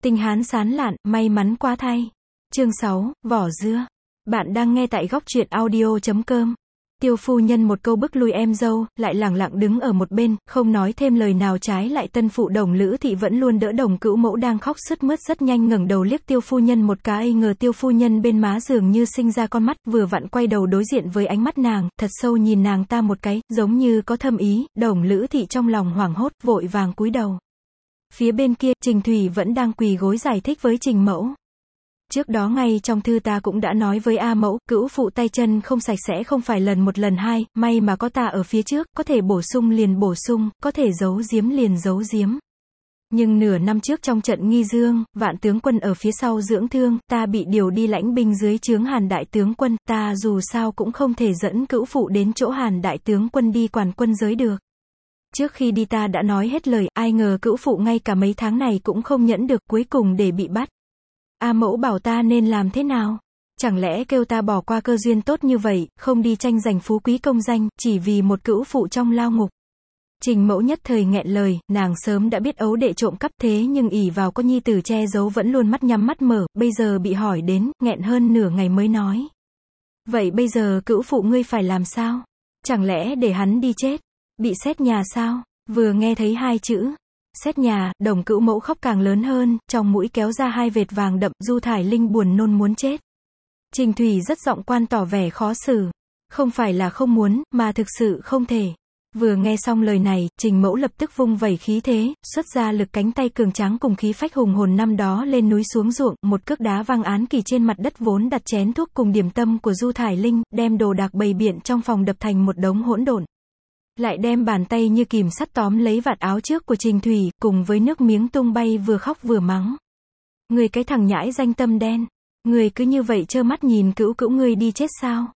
Tinh Hán sán lạn, may mắn quá thay. Chương 6, vỏ dưa. Bạn đang nghe tại góc truyện audio.com. Tiêu phu nhân một câu bức lui em dâu, lại lẳng lặng đứng ở một bên, không nói thêm lời nào, trái lại tân phụ Đồng Lữ Thị vẫn luôn đỡ Đồng Cữu Mẫu đang khóc sướt mướt, rất nhanh ngẩng đầu liếc Tiêu phu nhân một cái, ngờ Tiêu phu nhân bên má dường như sinh ra con mắt, vừa vặn quay đầu đối diện với ánh mắt nàng, thật sâu nhìn nàng ta một cái, giống như có thâm ý. Đồng Lữ Thị trong lòng hoảng hốt, vội vàng cúi đầu. Phía bên kia, Trình Thủy vẫn đang quỳ gối giải thích với Trình Mẫu. Trước đó ngay trong thư ta cũng đã nói với A Mẫu, cữu phụ tay chân không sạch sẽ không phải lần một lần hai, may mà có ta ở phía trước, có thể bổ sung liền bổ sung, có thể giấu giếm liền giấu giếm. Nhưng nửa năm trước trong trận Nghi Dương, Vạn tướng quân ở phía sau dưỡng thương, ta bị điều đi lãnh binh dưới trướng Hàn đại tướng quân, ta dù sao cũng không thể dẫn cữu phụ đến chỗ Hàn đại tướng quân đi quản quân giới được. Trước khi đi ta đã nói hết lời, ai ngờ cữu phụ ngay cả mấy tháng này cũng không nhẫn được, cuối cùng để bị bắt. A Mẫu bảo ta nên làm thế nào? Chẳng lẽ kêu ta bỏ qua cơ duyên tốt như vậy, không đi tranh giành phú quý công danh, chỉ vì một cữu phụ trong lao ngục? Trình Mẫu nhất thời nghẹn lời, nàng sớm đã biết ấu đệ trộm cắp, thế nhưng ỷ vào có nhi tử che giấu vẫn luôn mắt nhắm mắt mở, bây giờ bị hỏi đến, nghẹn hơn nửa ngày mới nói. Vậy bây giờ cữu phụ ngươi phải làm sao? Chẳng lẽ để hắn đi chết? Bị xét nhà sao? Vừa nghe thấy hai chữ xét nhà, Đồng Cữu Mẫu khóc càng lớn hơn, trong mũi kéo ra hai vệt vàng đậm, Du Thải Linh buồn nôn muốn chết. Trình Thủy rất giọng quan tỏ vẻ khó xử. Không phải là không muốn, mà thực sự không thể. Vừa nghe xong lời này, Trình Mẫu lập tức vung vẩy khí thế, xuất ra lực cánh tay cường tráng cùng khí phách hùng hồn năm đó lên núi xuống ruộng, một cước đá văng án kỳ trên mặt đất vốn đặt chén thuốc cùng điểm tâm của Du Thải Linh, đem đồ đạc bày biện trong phòng đập thành một đống hỗn độn. Lại đem bàn tay như kìm sắt tóm lấy vạt áo trước của Trình Thủy, cùng với nước miếng tung bay, vừa khóc vừa mắng. Người cái thằng nhãi danh tâm đen, người cứ như vậy trơ mắt nhìn cữu cữu ngươi đi chết sao?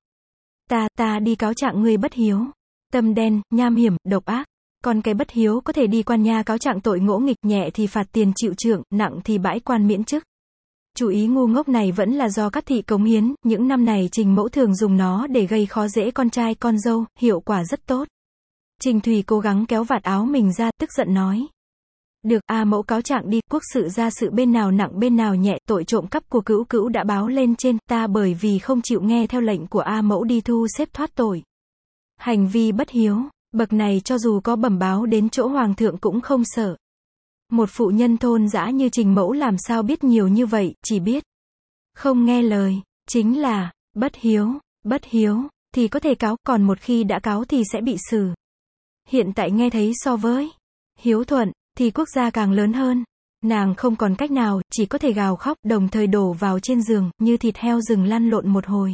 Ta đi cáo trạng ngươi bất hiếu. Tâm đen, nham hiểm, độc ác. Còn cái bất hiếu có thể đi quan nha cáo trạng tội ngỗ nghịch, nhẹ thì phạt tiền chịu trượng, nặng thì bãi quan miễn chức. Chủ ý ngu ngốc này vẫn là do các thị cống hiến, những năm này Trình Mẫu thường dùng nó để gây khó dễ con trai con dâu, hiệu quả rất tốt. Trình Thủy cố gắng kéo vạt áo mình ra, tức giận nói. Được, A Mẫu cáo trạng đi, quốc sự gia sự bên nào nặng bên nào nhẹ, tội trộm cắp của cữu cữu đã báo lên trên, ta bởi vì không chịu nghe theo lệnh của A Mẫu đi thu xếp thoát tội. Hành vi bất hiếu, bậc này cho dù có bẩm báo đến chỗ hoàng thượng cũng không sợ. Một phụ nhân thôn dã như Trình Mẫu làm sao biết nhiều như vậy, chỉ biết không nghe lời, chính là bất hiếu, thì có thể cáo, còn một khi đã cáo thì sẽ bị xử. Hiện tại nghe thấy so với hiếu thuận, thì quốc gia càng lớn hơn. Nàng không còn cách nào, chỉ có thể gào khóc, đồng thời đổ vào trên giường, như thịt heo rừng lăn lộn một hồi.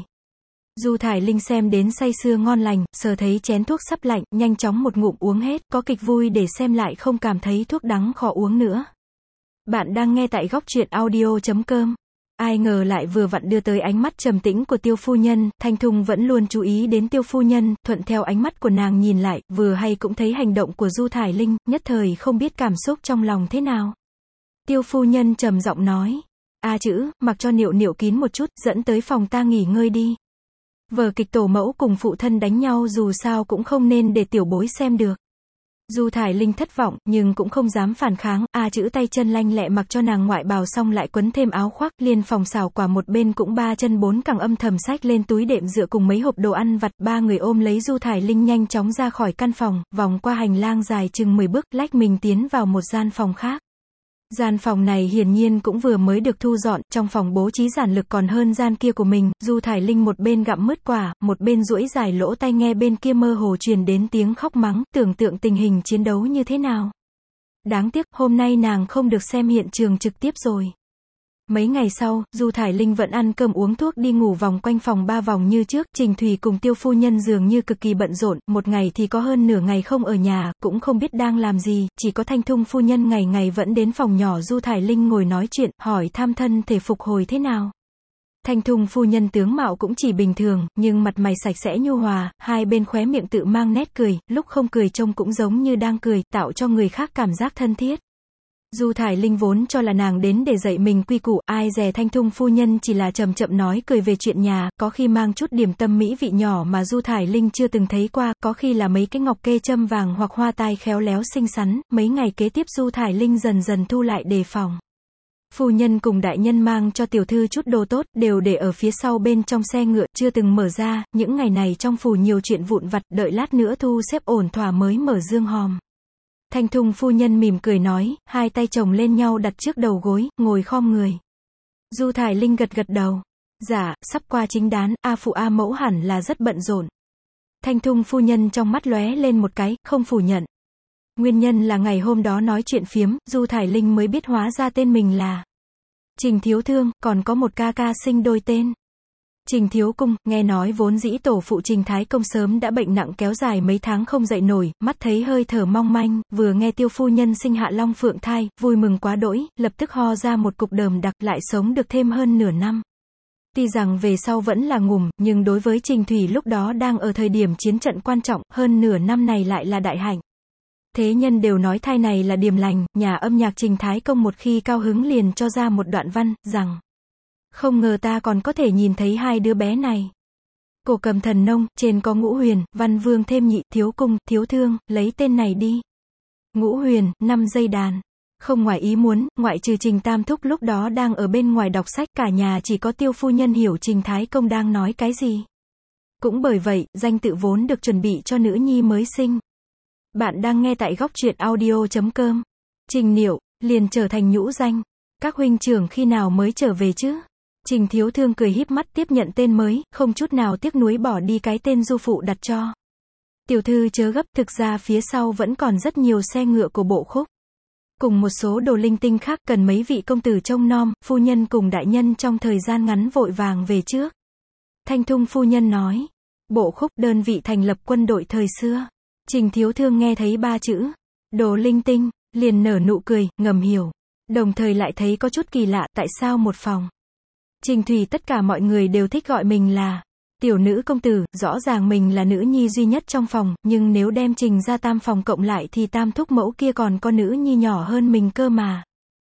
Du Thải Linh xem đến say sưa ngon lành, sờ thấy chén thuốc sắp lạnh, nhanh chóng một ngụm uống hết, có kịch vui để xem lại không cảm thấy thuốc đắng khó uống nữa. Bạn đang nghe tại góc truyện audio.com. Ai ngờ lại vừa vặn đưa tới ánh mắt trầm tĩnh của Tiêu phu nhân, Thanh Thung vẫn luôn chú ý đến Tiêu phu nhân, thuận theo ánh mắt của nàng nhìn lại, vừa hay cũng thấy hành động của Du Thải Linh, nhất thời không biết cảm xúc trong lòng thế nào. Tiêu phu nhân trầm giọng nói, A chữ, mặc cho Niệu Niệu kín một chút, dẫn tới phòng ta nghỉ ngơi đi. Vở kịch tổ mẫu cùng phụ thân đánh nhau dù sao cũng không nên để tiểu bối xem được. Du Thải Linh thất vọng, nhưng cũng không dám phản kháng, A chữ tay chân lanh lẹ mặc cho nàng ngoại bào xong lại quấn thêm áo khoác, liên phòng xảo quả một bên cũng ba chân bốn cẳng âm thầm xách lên túi đệm dựa cùng mấy hộp đồ ăn vặt, ba người ôm lấy Du Thải Linh nhanh chóng ra khỏi căn phòng, vòng qua hành lang dài chừng 10 bước, lách mình tiến vào một gian phòng khác. Gian phòng này hiển nhiên cũng vừa mới được thu dọn, trong phòng bố trí giản lược còn hơn gian kia của mình. Du Thải Linh một bên gặm mứt quả, một bên duỗi dài lỗ tai nghe bên kia mơ hồ truyền đến tiếng khóc mắng, tưởng tượng tình hình chiến đấu như thế nào. Đáng tiếc, hôm nay nàng không được xem hiện trường trực tiếp rồi. Mấy ngày sau, Du Thải Linh vẫn ăn cơm uống thuốc đi ngủ vòng quanh phòng 3 vòng như trước, Trình Thủy cùng Tiêu phu nhân dường như cực kỳ bận rộn, một ngày thì có hơn nửa ngày không ở nhà, cũng không biết đang làm gì, chỉ có Thanh Thung phu nhân ngày ngày vẫn đến phòng nhỏ Du Thải Linh ngồi nói chuyện, hỏi thăm thân thể phục hồi thế nào. Thanh Thung phu nhân tướng mạo cũng chỉ bình thường, nhưng mặt mày sạch sẽ nhu hòa, hai bên khóe miệng tự mang nét cười, lúc không cười trông cũng giống như đang cười, tạo cho người khác cảm giác thân thiết. Du Thải Linh vốn cho là nàng đến để dạy mình quy củ, ai dè Thanh Thung phu nhân chỉ là chậm chậm nói cười về chuyện nhà, có khi mang chút điểm tâm mỹ vị nhỏ mà Du Thải Linh chưa từng thấy qua, có khi là mấy cái ngọc kê châm vàng hoặc hoa tai khéo léo xinh xắn. Mấy ngày kế tiếp Du Thải Linh dần dần thu lại đề phòng. Phu nhân cùng đại nhân mang cho tiểu thư chút đồ tốt, đều để ở phía sau bên trong xe ngựa, chưa từng mở ra, những ngày này trong phủ nhiều chuyện vụn vặt, đợi lát nữa thu xếp ổn thỏa mới mở dương hòm. Thanh Thung phu nhân mỉm cười nói, hai tay chồng lên nhau đặt trước đầu gối, ngồi khom người. Du Thải Linh gật gật đầu. Dạ, sắp qua chính đán, A phụ A mẫu hẳn là rất bận rộn. Thanh Thung phu nhân trong mắt lóe lên một cái, không phủ nhận. Nguyên nhân là ngày hôm đó nói chuyện phiếm, Du Thải Linh mới biết hóa ra tên mình là Trình Thiếu Thương, còn có một ca ca sinh đôi tên. Trình Thiếu Cung, nghe nói vốn dĩ tổ phụ Trình Thái Công sớm đã bệnh nặng kéo dài mấy tháng không dậy nổi, mắt thấy hơi thở mong manh, vừa nghe Tiêu phu nhân sinh hạ long phượng thai, vui mừng quá đỗi, lập tức ho ra một cục đờm đặc, lại sống được thêm hơn nửa năm. Tuy rằng về sau vẫn là ngủm, nhưng đối với Trình Thủy lúc đó đang ở thời điểm chiến trận quan trọng, hơn nửa năm này lại là đại hạnh. Thế nhân đều nói thai này là điềm lành, nhà âm nhạc Trình Thái Công một khi cao hứng liền cho ra một đoạn văn, rằng không ngờ ta còn có thể nhìn thấy hai đứa bé này. Cổ cầm thần nông, trên có Ngũ Huyền, Văn Vương thêm Nhị, Thiếu Cung, Thiếu Thương, lấy tên này đi. Ngũ Huyền, 5 dây đàn. Không ngoài ý muốn, ngoại trừ Trình Tam Thúc lúc đó đang ở bên ngoài đọc sách, cả nhà chỉ có Tiêu phu nhân hiểu Trình Thái Công đang nói cái gì. Cũng bởi vậy, danh tự vốn được chuẩn bị cho nữ nhi mới sinh. Bạn đang nghe tại góc truyện audio.com. Trình Niệu, liền trở thành nhũ danh. Các huynh trưởng khi nào mới trở về chứ? Trình Thiếu Thương cười híp mắt tiếp nhận tên mới, không chút nào tiếc nuối bỏ đi cái tên du phụ đặt cho. Tiểu thư chớ gấp, thực ra phía sau vẫn còn rất nhiều xe ngựa của bộ khúc. Cùng một số đồ linh tinh khác cần mấy vị công tử trông nom, phu nhân cùng đại nhân trong thời gian ngắn vội vàng về trước. Thanh Thung phu nhân nói. Bộ khúc, đơn vị thành lập quân đội thời xưa. Trình Thiếu Thương nghe thấy ba chữ đồ linh tinh, liền nở nụ cười, ngầm hiểu. Đồng thời lại thấy có chút kỳ lạ, tại sao một phòng Trình Thủy tất cả mọi người đều thích gọi mình là tiểu nữ công tử, rõ ràng mình là nữ nhi duy nhất trong phòng, nhưng nếu đem Trình ra tam phòng cộng lại thì tam thúc mẫu kia còn có nữ nhi nhỏ hơn mình cơ mà.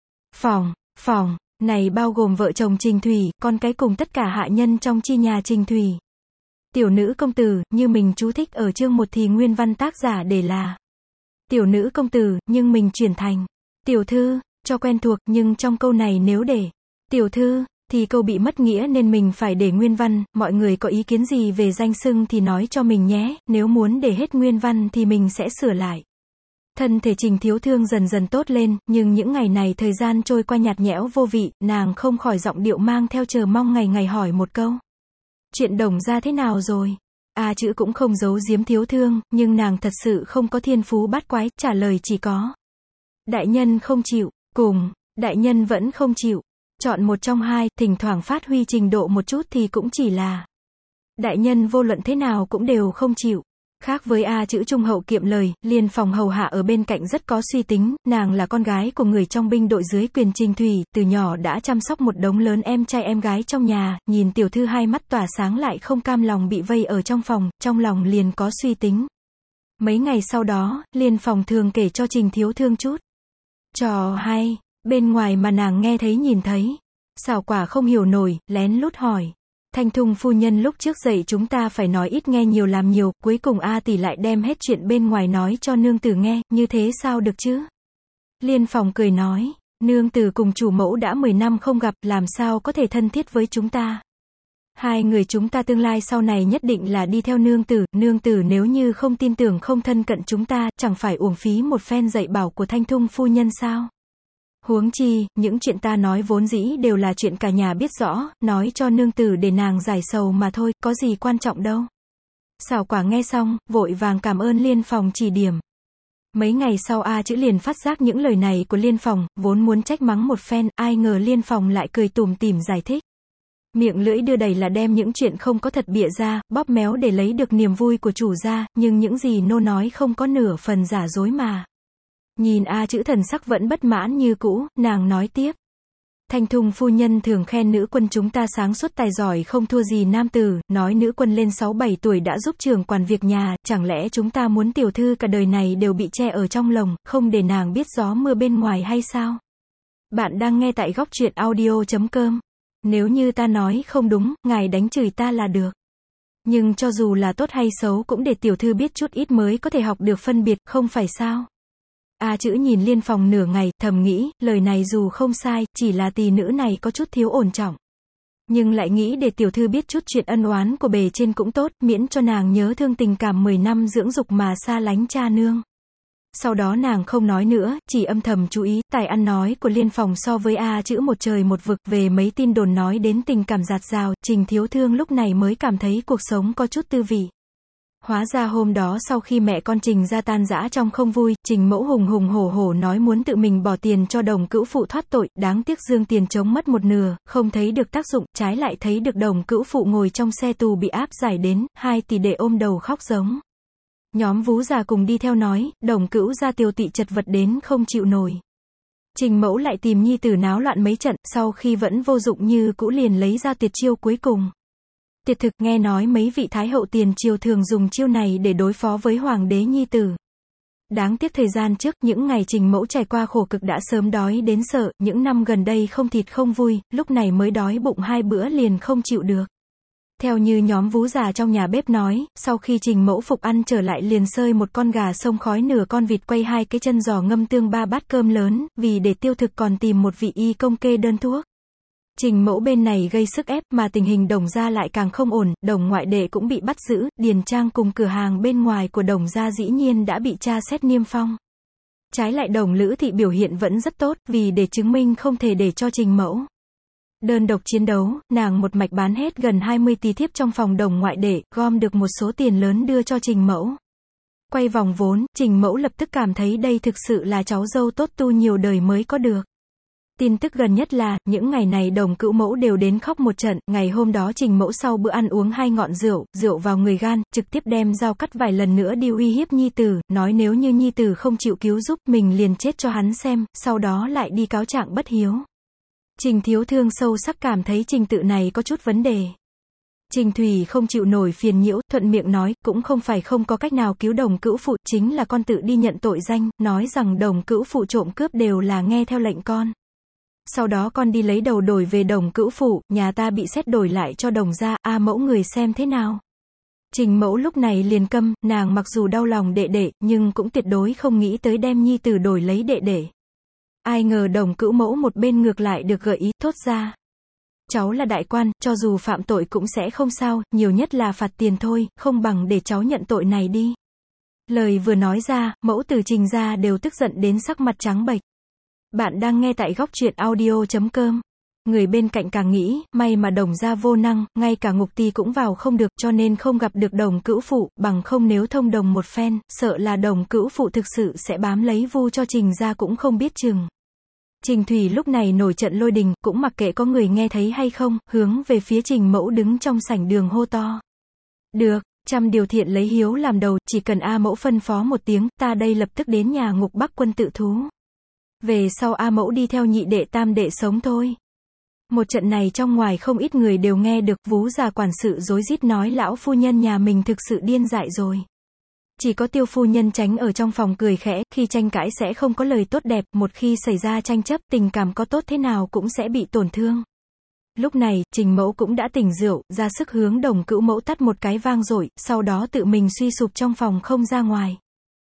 Phòng này bao gồm vợ chồng Trình Thủy, con cái cùng tất cả hạ nhân trong chi nhà Trình Thủy. Tiểu nữ công tử, như mình chú thích ở chương 1 thì nguyên văn tác giả để là tiểu nữ công tử, nhưng mình chuyển thành tiểu thư, cho quen thuộc, nhưng trong câu này nếu để tiểu thư, thì câu bị mất nghĩa nên mình phải để nguyên văn. Mọi người có ý kiến gì về danh xưng thì nói cho mình nhé, nếu muốn để hết nguyên văn thì mình sẽ sửa lại. Thân thể Trình Thiếu Thương dần dần tốt lên, nhưng những ngày này thời gian trôi qua nhạt nhẽo vô vị, nàng không khỏi giọng điệu mang theo chờ mong ngày ngày hỏi một câu. Chuyện Đồng gia thế nào rồi? Chữ cũng không giấu giếm Thiếu Thương, nhưng nàng thật sự không có thiên phú bát quái, trả lời chỉ có đại nhân không chịu, cùng đại nhân vẫn không chịu. Chọn một trong hai, thỉnh thoảng phát huy trình độ một chút thì cũng chỉ là đại nhân vô luận thế nào cũng đều không chịu. Khác với chữ trung hậu kiệm lời, Liên phòng hầu hạ ở bên cạnh rất có suy tính, nàng là con gái của người trong binh đội dưới quyền Trình Thủy, từ nhỏ đã chăm sóc một đống lớn em trai em gái trong nhà, nhìn tiểu thư hai mắt tỏa sáng lại không cam lòng bị vây ở trong phòng, trong lòng liền có suy tính. Mấy ngày sau đó, Liên phòng thường kể cho Trình Thiếu Thương chút trò hay, bên ngoài mà nàng nghe thấy nhìn thấy. Xảo quả không hiểu nổi, lén lút hỏi. Thanh Thung phu nhân lúc trước dạy chúng ta phải nói ít nghe nhiều làm nhiều, cuối cùng tỷ lại đem hết chuyện bên ngoài nói cho nương tử nghe, như thế sao được chứ? Liên phòng cười nói, nương tử cùng chủ mẫu đã 10 năm không gặp, làm sao có thể thân thiết với chúng ta? Hai người chúng ta tương lai sau này nhất định là đi theo nương tử nếu như không tin tưởng không thân cận chúng ta, chẳng phải uổng phí một phen dạy bảo của Thanh Thung phu nhân sao? Huống chi, những chuyện ta nói vốn dĩ đều là chuyện cả nhà biết rõ, nói cho nương tử để nàng giải sầu mà thôi, có gì quan trọng đâu. Xảo quả nghe xong, vội vàng cảm ơn Liên phòng chỉ điểm. Mấy ngày sau chữ liền phát giác những lời này của Liên phòng, vốn muốn trách mắng một phen, ai ngờ Liên phòng lại cười tủm tỉm giải thích. Miệng lưỡi đưa đẩy là đem những chuyện không có thật bịa ra, bóp méo để lấy được niềm vui của chủ gia, nhưng những gì nô nói không có nửa phần giả dối mà. Nhìn chữ thần sắc vẫn bất mãn như cũ, nàng nói tiếp. Thanh Thung phu nhân thường khen nữ quân chúng ta sáng suốt tài giỏi không thua gì nam tử, nói nữ quân lên 6-7 tuổi đã giúp trưởng quản việc nhà, chẳng lẽ chúng ta muốn tiểu thư cả đời này đều bị che ở trong lồng, không để nàng biết gió mưa bên ngoài hay sao? Bạn đang nghe tại góc truyện audio.com. Nếu như ta nói không đúng, ngài đánh chửi ta là được. Nhưng cho dù là tốt hay xấu cũng để tiểu thư biết chút ít mới có thể học được phân biệt, không phải sao? A Chữ nhìn Liên Phòng nửa ngày, thầm nghĩ, lời này dù không sai, chỉ là tỷ nữ này có chút thiếu ổn trọng. Nhưng lại nghĩ để tiểu thư biết chút chuyện ân oán của bề trên cũng tốt, miễn cho nàng nhớ thương tình cảm 10 năm dưỡng dục mà xa lánh cha nương. Sau đó nàng không nói nữa, chỉ âm thầm chú ý, tài ăn nói của Liên Phòng so với A Chữ một trời một vực, về mấy tin đồn nói đến tình cảm dạt dào, Trình Thiếu Thương lúc này mới cảm thấy cuộc sống có chút tư vị. Hóa ra hôm đó sau khi mẹ con Trình ra tan rã trong không vui, Trình Mẫu hùng hùng hổ hổ nói muốn tự mình bỏ tiền cho Đồng Cữu Phụ thoát tội, đáng tiếc dương tiền chống mất một nửa, không thấy được tác dụng, trái lại thấy được Đồng Cữu Phụ ngồi trong xe tù bị áp giải đến, 2 tỷ đệ ôm đầu khóc giống. Nhóm Vú già cùng đi theo nói, Đồng Cữu gia tiều tụy chật vật đến không chịu nổi. Trình Mẫu lại tìm nhi tử náo loạn mấy trận, sau khi vẫn vô dụng như cũ liền lấy ra tuyệt chiêu cuối cùng. Tuyệt thực, nghe nói mấy vị thái hậu tiền triều thường dùng chiêu này để đối phó với hoàng đế nhi tử. Đáng tiếc thời gian trước, những ngày Trình Mẫu trải qua khổ cực đã sớm đói đến sợ, những năm gần đây không thịt không vui, lúc này mới đói bụng 2 bữa liền không chịu được. Theo như nhóm Vú già trong nhà bếp nói, sau khi Trình Mẫu phục ăn trở lại liền sơi một con gà xông khói nửa con vịt quay 2 cái chân giò ngâm tương 3 bát cơm lớn, vì để tiêu thực còn tìm một vị y công kê đơn thuốc. Trình Mẫu bên này gây sức ép mà tình hình Đồng gia lại càng không ổn, Đồng ngoại đệ cũng bị bắt giữ, điền trang cùng cửa hàng bên ngoài của Đồng gia dĩ nhiên đã bị tra xét niêm phong. Trái lại Đồng Lữ Thị biểu hiện vẫn rất tốt, vì để chứng minh không thể để cho Trình Mẫu đơn độc chiến đấu, nàng một mạch bán hết gần 20 tí thiếp trong phòng Đồng ngoại đệ, gom được một số tiền lớn đưa cho Trình Mẫu. Quay vòng vốn, Trình Mẫu lập tức cảm thấy đây thực sự là cháu dâu tốt tu nhiều đời mới có được. Tin tức gần nhất là, những ngày này Đồng Cữu Mẫu đều đến khóc một trận, ngày hôm đó Trình Mẫu sau bữa ăn uống 2 ngọn rượu, rượu vào người gan, trực tiếp đem dao cắt vài lần nữa đi uy hiếp nhi tử, nói nếu như nhi tử không chịu cứu giúp, mình liền chết cho hắn xem, sau đó lại đi cáo trạng bất hiếu. Trình Thiếu Thương sâu sắc cảm thấy trình tự này có chút vấn đề. Trình Thủy không chịu nổi phiền nhiễu, thuận miệng nói, cũng không phải không có cách nào cứu Đồng Cữu Phụ, chính là con tự đi nhận tội danh, nói rằng Đồng Cữu Phụ trộm cướp đều là nghe theo lệnh con. Sau đó con đi lấy đầu đổi về Đồng Cữu Phụ, nhà ta bị xét đổi lại cho Đồng gia, a mẫu người xem thế nào. Trình Mẫu lúc này liền câm, nàng mặc dù đau lòng đệ đệ, nhưng cũng tuyệt đối không nghĩ tới đem nhi tử đổi lấy đệ đệ. Ai ngờ Đồng Cữu Mẫu một bên ngược lại được gợi ý, thốt ra. Cháu là đại quan, cho dù phạm tội cũng sẽ không sao, nhiều nhất là phạt tiền thôi, không bằng để cháu nhận tội này đi. Lời vừa nói ra, mẫu tử Trình gia đều tức giận đến sắc mặt trắng bệch. Bạn đang nghe tại góc truyện audio.com. Người bên cạnh càng nghĩ, may mà Đồng gia vô năng, ngay cả ngục ti cũng vào không được, cho nên không gặp được Đồng Cữu Phụ, bằng không nếu thông đồng một phen, sợ là Đồng Cữu Phụ thực sự sẽ bám lấy vu cho Trình gia cũng không biết chừng. Trình Thủy lúc này nổi trận lôi đình, cũng mặc kệ có người nghe thấy hay không, hướng về phía Trình Mẫu đứng trong sảnh đường hô to. Được, trăm điều thiện lấy hiếu làm đầu, chỉ cần A Mẫu phân phó một tiếng, ta đây lập tức đến nhà ngục Bắc Quân tự thú. Về sau A Mẫu đi theo nhị đệ tam đệ sống thôi. Một trận này trong ngoài không ít người đều nghe được, Vú già quản sự rối rít nói lão phu nhân nhà mình thực sự điên dại rồi. Chỉ có Tiêu phu nhân tránh ở trong phòng cười khẽ, khi tranh cãi sẽ không có lời tốt đẹp, một khi xảy ra tranh chấp, tình cảm có tốt thế nào cũng sẽ bị tổn thương. Lúc này, Trình Mẫu cũng đã tỉnh rượu, ra sức hướng Đồng Cữu Mẫu tát một cái vang dội, sau đó tự mình suy sụp trong phòng không ra ngoài.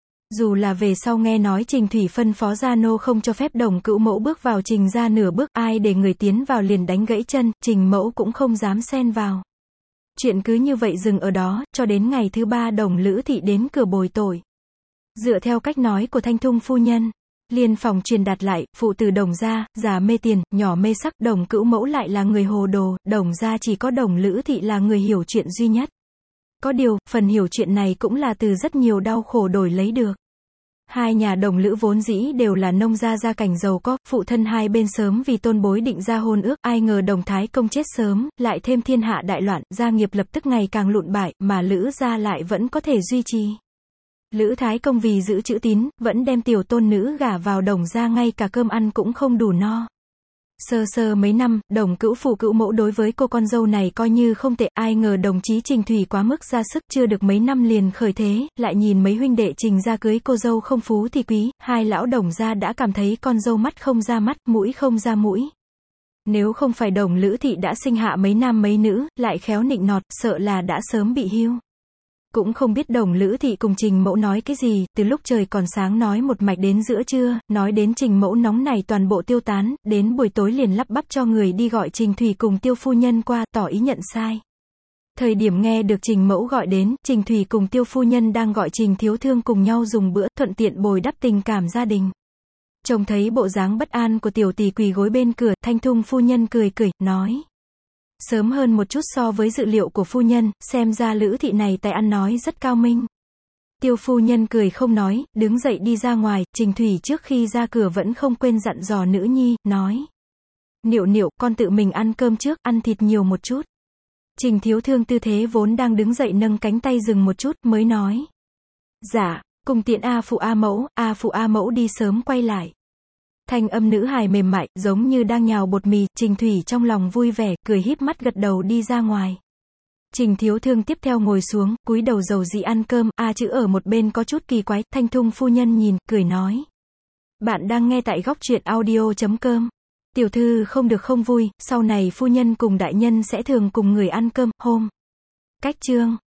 Dù là về sau nghe nói Trình Thủy phân phó gia nô không cho phép Đồng Cữu Mẫu bước vào Trình gia nửa bước, ai để người tiến vào liền đánh gãy chân, Trình Mẫu cũng không dám xen vào. Chuyện cứ như vậy dừng ở đó, cho đến ngày thứ 3 Đồng Lữ Thị đến cửa bồi tội. Dựa theo cách nói của Thanh Thung phu nhân, Liên Phòng truyền đạt lại, phụ tử Đồng gia, già mê tiền, nhỏ mê sắc, Đồng Cữu Mẫu lại là người hồ đồ, Đồng gia chỉ có Đồng Lữ Thị là người hiểu chuyện duy nhất. Có điều, phần hiểu chuyện này cũng là từ rất nhiều đau khổ đổi lấy được. Hai nhà Đồng Lữ vốn dĩ đều là nông gia gia cảnh giàu có, phụ thân hai bên sớm vì tôn bối định ra hôn ước, ai ngờ Đồng Thái Công chết sớm, lại thêm thiên hạ đại loạn, gia nghiệp lập tức ngày càng lụn bại, mà Lữ gia lại vẫn có thể duy trì. Lữ Thái Công vì giữ chữ tín, vẫn đem tiểu tôn nữ gả vào Đồng gia, ngay cả cơm ăn cũng không đủ no. Sơ sơ mấy năm, Đồng Cữu Phụ Cữu Mẫu đối với cô con dâu này coi như không tệ, ai ngờ đồng chí Trình Thủy quá mức ra sức, chưa được mấy năm liền khởi thế, lại nhìn mấy huynh đệ Trình gia cưới cô dâu không phú thì quý, hai lão Đồng gia đã cảm thấy con dâu mắt không ra mắt, mũi không ra mũi. Nếu không phải Đồng Lữ Thị đã sinh hạ mấy nam mấy nữ, lại khéo nịnh nọt, sợ là đã sớm bị hưu. Cũng không biết Đồng Lữ Thị cùng Trình Mẫu nói cái gì, từ lúc trời còn sáng nói một mạch đến giữa trưa, nói đến Trình Mẫu nóng này toàn bộ tiêu tán, đến buổi tối liền lắp bắp cho người đi gọi Trình Thủy cùng Tiêu phu nhân qua, tỏ ý nhận sai. Thời điểm nghe được Trình Mẫu gọi đến, Trình Thủy cùng Tiêu phu nhân đang gọi Trình Thiếu Thương cùng nhau dùng bữa, thuận tiện bồi đắp tình cảm gia đình. Trông thấy bộ dáng bất an của tiểu tỷ quỳ gối bên cửa, Thanh Thung phu nhân cười cười, nói. Sớm hơn một chút so với dự liệu của phu nhân, xem ra Lữ Thị này tài ăn nói rất cao minh. Tiêu phu nhân cười không nói, đứng dậy đi ra ngoài, Trình Thủy trước khi ra cửa vẫn không quên dặn dò nữ nhi, nói. Niệu niệu, con tự mình ăn cơm trước, ăn thịt nhiều một chút. Trình Thiếu Thương tư thế vốn đang đứng dậy nâng cánh tay dừng một chút, mới nói. Dạ, cùng tiện A phụ A mẫu đi sớm quay lại. Thanh âm nữ hài mềm mại, giống như đang nhào bột mì, Trình Thủy trong lòng vui vẻ, cười híp mắt gật đầu đi ra ngoài. Trình Thiếu Thương tiếp theo ngồi xuống, cúi đầu dầu dĩ ăn cơm, A chữ ở một bên có chút kỳ quái, Thanh Thung phu nhân nhìn, cười nói. Bạn đang nghe tại góc truyện audio.com. Tiểu thư không được không vui, sau này phu nhân cùng đại nhân sẽ thường cùng người ăn cơm, hôm. Cách chương.